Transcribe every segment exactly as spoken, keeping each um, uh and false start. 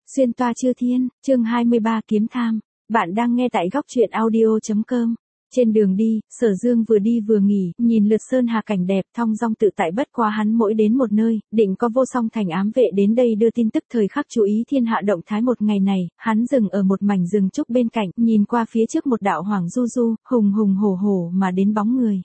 Xuyên toa chư thiên, chương hai mươi ba kiếm tham. Bạn đang nghe tại góc truyện audio chấm com. Trên đường đi, Sở Dương vừa đi vừa nghỉ, nhìn lượt sơn hà cảnh đẹp, thong dong tự tại. Bất quá hắn mỗi đến một nơi, định có vô song thành ám vệ đến đây đưa tin tức thời khắc chú ý thiên hạ động thái. Một ngày này, hắn dừng ở một mảnh rừng trúc bên cạnh, nhìn qua phía trước một đạo hoàng du du, hùng hùng hổ hổ mà đến bóng người.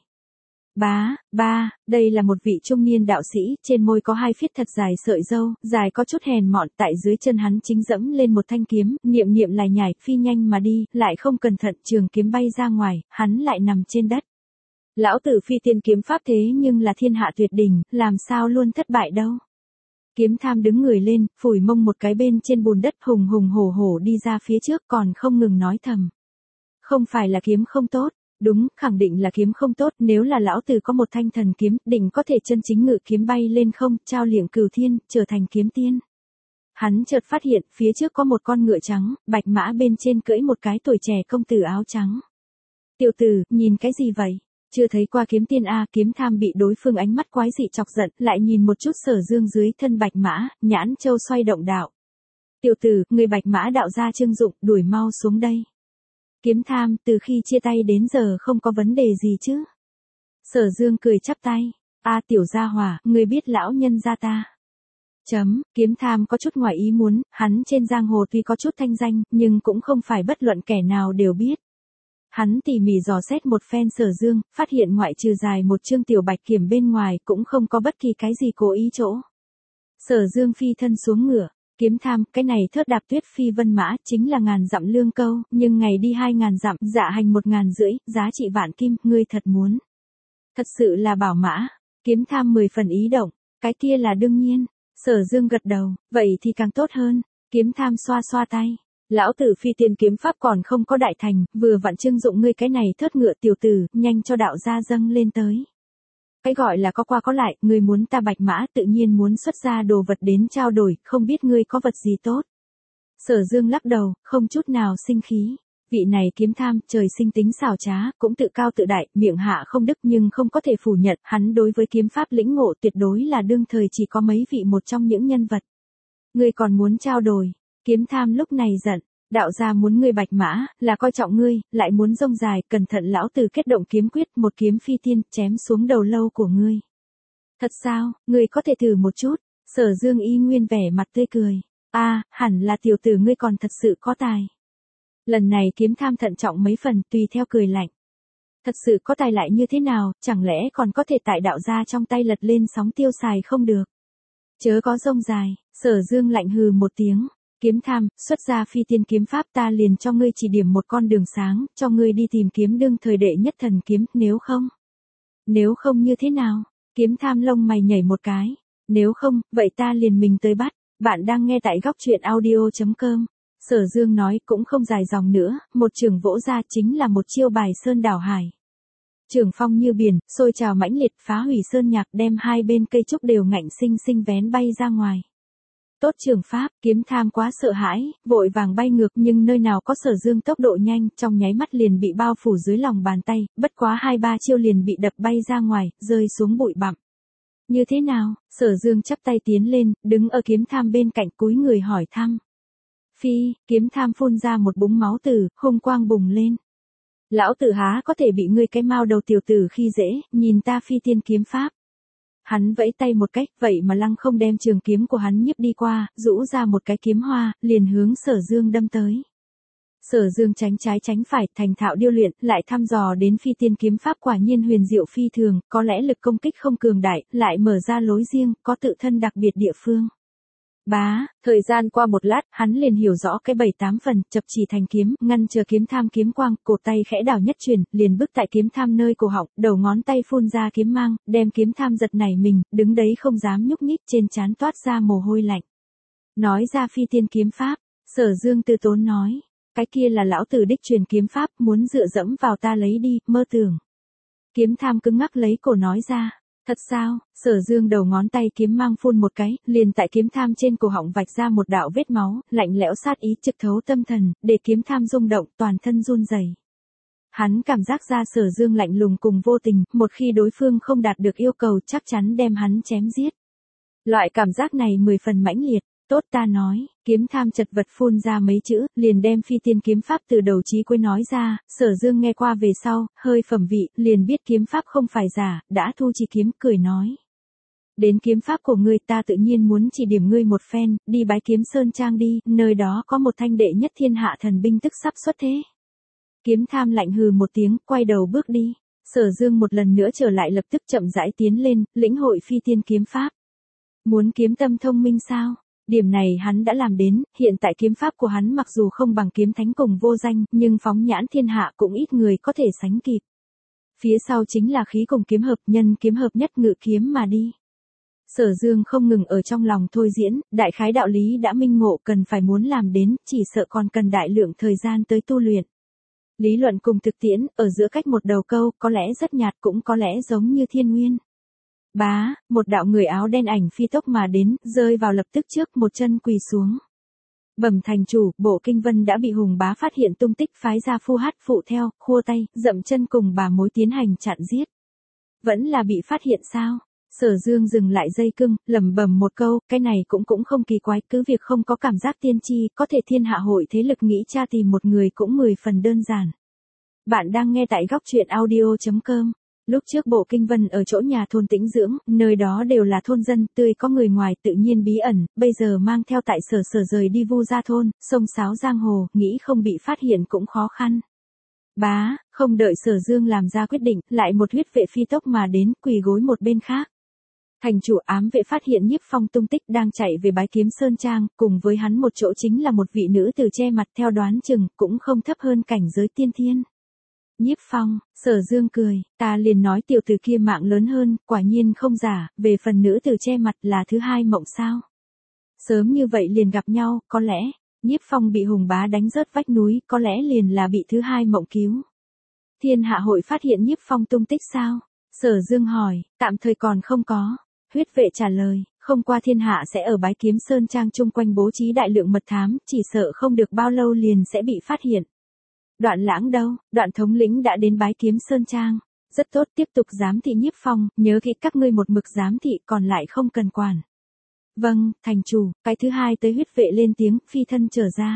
Bá, ba, đây là một vị trung niên đạo sĩ, trên môi có hai phiết thật dài sợi râu, dài có chút hèn mọn, tại dưới chân hắn chính dẫm lên một thanh kiếm, niệm niệm lải nhải, phi nhanh mà đi, lại không cẩn thận, trường kiếm bay ra ngoài, hắn lại nằm trên đất. Lão tử phi tiên kiếm pháp thế nhưng là thiên hạ tuyệt đỉnh, làm sao luôn thất bại đâu. Kiếm tham đứng người lên, phủi mông một cái bên trên bùn đất, hùng hùng hổ hổ đi ra phía trước, còn không ngừng nói thầm. Không phải là kiếm không tốt. Đúng, khẳng định là kiếm không tốt, nếu là lão tử có một thanh thần kiếm, định có thể chân chính ngự kiếm bay lên không, trao liệng cửu thiên, trở thành kiếm tiên. Hắn chợt phát hiện, phía trước có một con ngựa trắng, bạch mã bên trên cưỡi một cái tuổi trẻ công tử áo trắng. Tiểu tử, nhìn cái gì vậy? Chưa thấy qua kiếm tiên a? Kiếm tham bị đối phương ánh mắt quái dị chọc giận, lại nhìn một chút Sở Dương dưới thân bạch mã, nhãn châu xoay động đạo. Tiểu tử, người bạch mã đạo gia trưng dụng, đuổi mau xuống đây. Kiếm tham, từ khi chia tay đến giờ không có vấn đề gì chứ? Sở Dương cười chắp tay. A tiểu gia hỏa, người biết lão nhân gia ta. Chấm, kiếm tham có chút ngoài ý muốn, hắn trên giang hồ tuy có chút thanh danh, nhưng cũng không phải bất luận kẻ nào đều biết. Hắn tỉ mỉ dò xét một phen Sở Dương, phát hiện ngoại trừ dài một chương tiểu bạch kiểm bên ngoài cũng không có bất kỳ cái gì cố ý chỗ. Sở Dương phi thân xuống ngựa. Kiếm tham, cái này thớt đạp tuyết phi vân mã, chính là ngàn dặm lương câu, nhưng ngày đi hai ngàn dặm, dạ hành một ngàn rưỡi, giá trị vạn kim, ngươi thật muốn. Thật sự là bảo mã. Kiếm tham mười phần ý động, cái kia là đương nhiên. Sở Dương gật đầu, vậy thì càng tốt hơn. Kiếm tham xoa xoa tay. Lão tử phi tiên kiếm pháp còn không có đại thành, vừa vặn trưng dụng ngươi cái này thớt ngựa tiểu tử, nhanh cho đạo gia dâng lên tới. Cái gọi là có qua có lại, ngươi muốn ta bạch mã tự nhiên muốn xuất ra đồ vật đến trao đổi, không biết ngươi có vật gì tốt. Sở Dương lắc đầu, không chút nào sinh khí. Vị này kiếm tham, trời sinh tính xảo trá, cũng tự cao tự đại, miệng hạ không đức nhưng không có thể phủ nhận, hắn đối với kiếm pháp lĩnh ngộ tuyệt đối là đương thời chỉ có mấy vị một trong những nhân vật. Ngươi còn muốn trao đổi, kiếm tham lúc này giận. Đạo gia muốn ngươi bạch mã, là coi trọng ngươi, lại muốn rông dài, cẩn thận lão tử kết động kiếm quyết, một kiếm phi tiên, chém xuống đầu lâu của ngươi. Thật sao, ngươi có thể thử một chút. Sở Dương y nguyên vẻ mặt tươi cười. A, à, hẳn là tiểu tử ngươi còn thật sự có tài. Lần này kiếm tham thận trọng mấy phần, tùy theo cười lạnh. Thật sự có tài lại như thế nào, chẳng lẽ còn có thể tại đạo gia trong tay lật lên sóng tiêu xài không được. Chớ có rông dài, Sở Dương lạnh hừ một tiếng. Kiếm tham, xuất ra phi tiên kiếm pháp ta liền cho ngươi chỉ điểm một con đường sáng, cho ngươi đi tìm kiếm đương thời đệ nhất thần kiếm, nếu không. Nếu không như thế nào? Kiếm tham lông mày nhảy một cái. Nếu không, vậy ta liền mình tới bắt. Bạn đang nghe tại góc truyện audio chấm com. Sở Dương nói cũng không dài dòng nữa, một trường vỗ ra chính là một chiêu bài sơn đảo hải. Trường phong như biển, sôi trào mãnh liệt, phá hủy sơn nhạc, đem hai bên cây trúc đều ngạnh sinh sinh vén bay ra ngoài. Tốt trường pháp, kiếm tham quá sợ hãi, vội vàng bay ngược, nhưng nơi nào có Sở Dương tốc độ nhanh, trong nháy mắt liền bị bao phủ dưới lòng bàn tay, bất quá hai ba chiêu liền bị đập bay ra ngoài, rơi xuống bụi bặm. Như thế nào? Sở Dương chắp tay tiến lên, đứng ở kiếm tham bên cạnh, cúi người hỏi thăm. Phi, kiếm tham phun ra một búng máu tử, hung quang bùng lên. Lão tử há có thể bị ngươi cái mao đầu tiểu tử khi dễ, nhìn ta phi tiên kiếm pháp. Hắn vẫy tay một cách, vậy mà lăng không đem trường kiếm của hắn nhiếp đi qua, rũ ra một cái kiếm hoa, liền hướng Sở Dương đâm tới. Sở Dương tránh trái tránh phải, thành thạo điêu luyện, lại thăm dò đến phi tiên kiếm pháp quả nhiên huyền diệu phi thường, có lẽ lực công kích không cường đại, lại mở ra lối riêng, có tự thân đặc biệt địa phương. Bá, thời gian qua một lát, hắn liền hiểu rõ cái bảy tám phần, chập chỉ thành kiếm, ngăn chờ kiếm tham kiếm quang, cổ tay khẽ đảo nhất chuyển, liền bước tại kiếm tham nơi cổ họng, đầu ngón tay phun ra kiếm mang, đem kiếm tham giật nảy mình, đứng đấy không dám nhúc nhích, trên trán toát ra mồ hôi lạnh. Nói ra phi tiên kiếm pháp, Sở Dương từ tốn nói, cái kia là lão tử đích truyền kiếm pháp, muốn dựa dẫm vào ta lấy đi, mơ tưởng. Kiếm tham cứng ngắc lấy cổ nói ra. Thật sao? Sở Dương đầu ngón tay kiếm mang phun một cái, liền tại kiếm tham trên cổ họng vạch ra một đạo vết máu, lạnh lẽo sát ý trực thấu tâm thần, để kiếm tham rung động, toàn thân run rẩy. Hắn cảm giác ra Sở Dương lạnh lùng cùng vô tình, một khi đối phương không đạt được yêu cầu chắc chắn đem hắn chém giết. Loại cảm giác này mười phần mãnh liệt. Tốt ta nói, kiếm tham chật vật phun ra mấy chữ, liền đem phi tiên kiếm pháp từ đầu chí cuối nói ra, Sở Dương nghe qua về sau, hơi phẩm vị, liền biết kiếm pháp không phải giả, đã thu chi kiếm, cười nói. Đến kiếm pháp của ngươi ta tự nhiên muốn chỉ điểm ngươi một phen, đi bái kiếm sơn trang đi, nơi đó có một thanh đệ nhất thiên hạ thần binh tức sắp xuất thế. Kiếm tham lạnh hừ một tiếng, quay đầu bước đi. Sở Dương một lần nữa trở lại lập tức chậm rãi tiến lên, lĩnh hội phi tiên kiếm pháp. Muốn kiếm tâm thông minh sao? Điểm này hắn đã làm đến, hiện tại kiếm pháp của hắn mặc dù không bằng kiếm thánh cùng vô danh, nhưng phóng nhãn thiên hạ cũng ít người có thể sánh kịp. Phía sau chính là khí cùng kiếm hợp, nhân kiếm hợp nhất ngự kiếm mà đi. Sở Dương không ngừng ở trong lòng thôi diễn, đại khái đạo lý đã minh ngộ, cần phải muốn làm đến, chỉ sợ còn cần đại lượng thời gian tới tu luyện. Lý luận cùng thực tiễn, ở giữa cách một đầu câu, có lẽ rất nhạt cũng có lẽ giống như thiên nguyên. Bá, một đạo người áo đen ảnh phi tốc mà đến, rơi vào lập tức trước, một chân quỳ xuống. Bẩm thành chủ, Bộ Kinh Vân đã bị Hùng Bá phát hiện tung tích, phái ra phu hát phụ theo, khua tay, dậm chân cùng bà mối tiến hành chặn giết. Vẫn là bị phát hiện sao? Sở Dương dừng lại dây cưng, lẩm bẩm một câu, cái này cũng cũng không kỳ quái, cứ việc không có cảm giác tiên tri, có thể thiên hạ hội thế lực nghĩ tra tìm một người cũng mười phần đơn giản. Bạn đang nghe tại góc truyện audio chấm com. Lúc trước Bộ Kinh Vân ở chỗ nhà thôn tĩnh dưỡng, nơi đó đều là thôn dân, tươi có người ngoài tự nhiên bí ẩn, bây giờ mang theo tại sở sở rời đi Vu Gia thôn, sông sáo giang hồ, nghĩ không bị phát hiện cũng khó khăn. Bá, không đợi Sở Dương làm ra quyết định, lại một huyết vệ phi tốc mà đến, quỳ gối một bên khác. Thành chủ ám vệ phát hiện Nhiếp Phong tung tích đang chạy về bái kiếm sơn trang, cùng với hắn một chỗ chính là một vị nữ tử che mặt, theo đoán chừng, cũng không thấp hơn cảnh giới tiên thiên. Nhiếp Phong, Sở Dương cười, ta liền nói tiểu tử kia mạng lớn hơn, quả nhiên không giả, về phần nữ tử che mặt là thứ hai mộng sao. Sớm như vậy liền gặp nhau, có lẽ, Nhiếp Phong bị Hùng Bá đánh rớt vách núi, có lẽ liền là bị thứ hai mộng cứu. Thiên hạ hội phát hiện Nhiếp Phong tung tích sao? Sở Dương hỏi, tạm thời còn không có. Huyết vệ trả lời, không qua thiên hạ sẽ ở bái kiếm sơn trang chung quanh bố trí đại lượng mật thám, chỉ sợ không được bao lâu liền sẽ bị phát hiện. Đoạn Lãng đâu? Đoạn thống lĩnh đã đến bái kiếm sơn trang. Rất tốt, tiếp tục giám thị Nhiếp Phong, nhớ kỹ các ngươi một mực giám thị, còn lại không cần quản. Vâng, thành chủ, cái thứ hai tới huyết vệ lên tiếng, phi thân trở ra.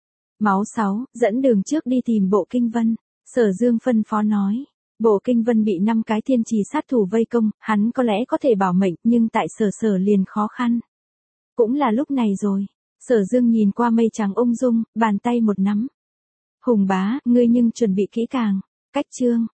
Máu sáu, dẫn đường trước đi tìm Bộ Kinh Vân. Sở Dương phân phó nói. Bộ Kinh Vân bị năm cái thiên trì sát thủ vây công, hắn có lẽ có thể bảo mệnh, nhưng tại sở sở liền khó khăn. Cũng là lúc này rồi. Sở Dương nhìn qua mây trắng ung dung, bàn tay một nắm. Hùng Bá, ngươi nhưng chuẩn bị kỹ càng. Cách chương,